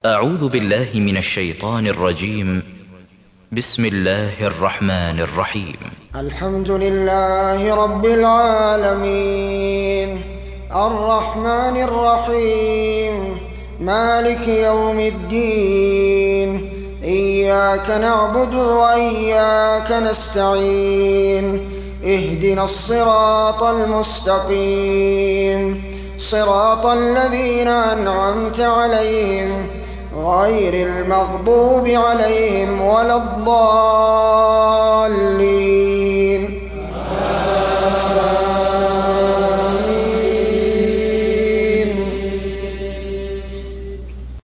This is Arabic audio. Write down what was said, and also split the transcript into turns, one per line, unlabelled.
أعوذ بالله من الشيطان الرجيم. بسم الله الرحمن الرحيم.
الحمد لله رب العالمين الرحمن الرحيم مالك يوم الدين. إياك نعبد وإياك نستعين. اهدنا الصراط المستقيم صراط الذين أنعمت عليهم غير المغضوب عليهم ولا الضالين.